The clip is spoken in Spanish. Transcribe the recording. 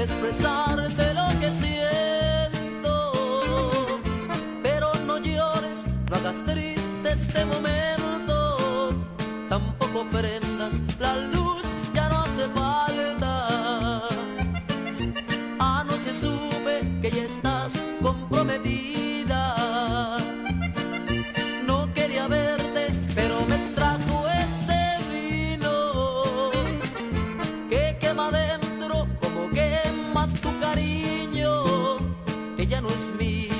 expresarte lo que siento. Pero no llores, no hagas triste este momento, tampoco prendas la luz, ya no hace falta. Anoche supe que ya estás comprometida. No quería verte, pero me trajo este vino que quema dentro como quema tu cariño, que ya no es mío.